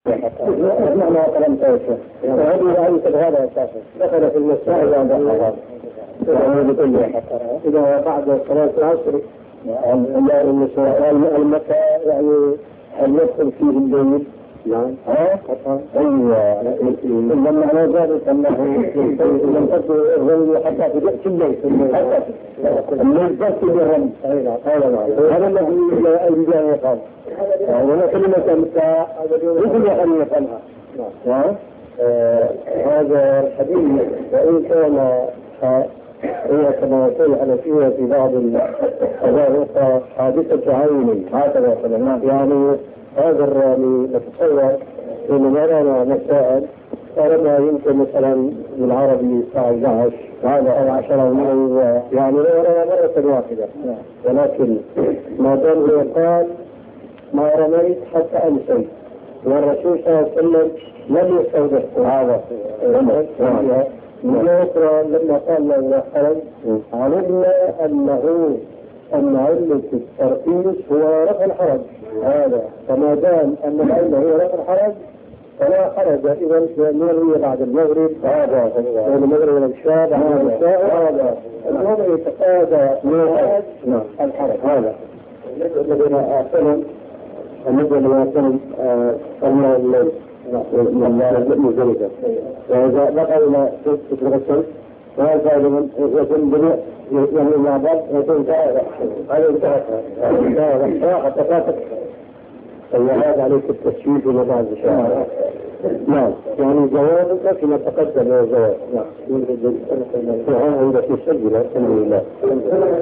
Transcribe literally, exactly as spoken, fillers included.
معنى كلام توجه وهذه أن هذا أساسا دخل في المسائل عند الحرام يعني بكل حتى إذا بعد صلاة العصر المكة يعني هل يدخل فيه الليل؟ نعم. ها؟ أيوة. لما أنا ذلك أنه لم تكن الرمي حتى في وقت الليل. حتى الليل بس بالرمي. هذا الذي لا يقال. ولا كلمة متى يجب أن يفعلها. هذا الحديث وإن كان هي كما يقول الحنفية في بعض الحدائق حادثة عين هكذا يعني هذا الرامي نتصور إن يرانا مسائل فربما يمكن مثلا بالعربي الساعة أحد عشر هذا أو عشرة من يعني لا يرانا مرة واحدة ولكن ما دام هو قال ما رميت حتى أمسيت والرسول صلى الله عليه وسلم لم يستوجب هذا من أخرى لما قال له حرج علمنا أنه أن علة الترخيص هو رفع الحرج هذا فما دام أن العلة هي رفع الحرج فلا حرج إذا نروي بعد المغرب هذا المغرب والعشاء بعد العشاء هذا الوضع يتقاضى من الحرج هذا الذين آخرهم الذين آخرهم قلنا الليل مزدلفة وإذا بقى إلى ست الغسل وهذا من يكون بناء يعني مع بعض يكون دائرة هذا انتهت دائرة حتى فاتت فهذا عليك التسويق إلى بعض الشهر نعم يعني جوابك فيما تقدم يا جواب نعم عند في سجل الحمد لله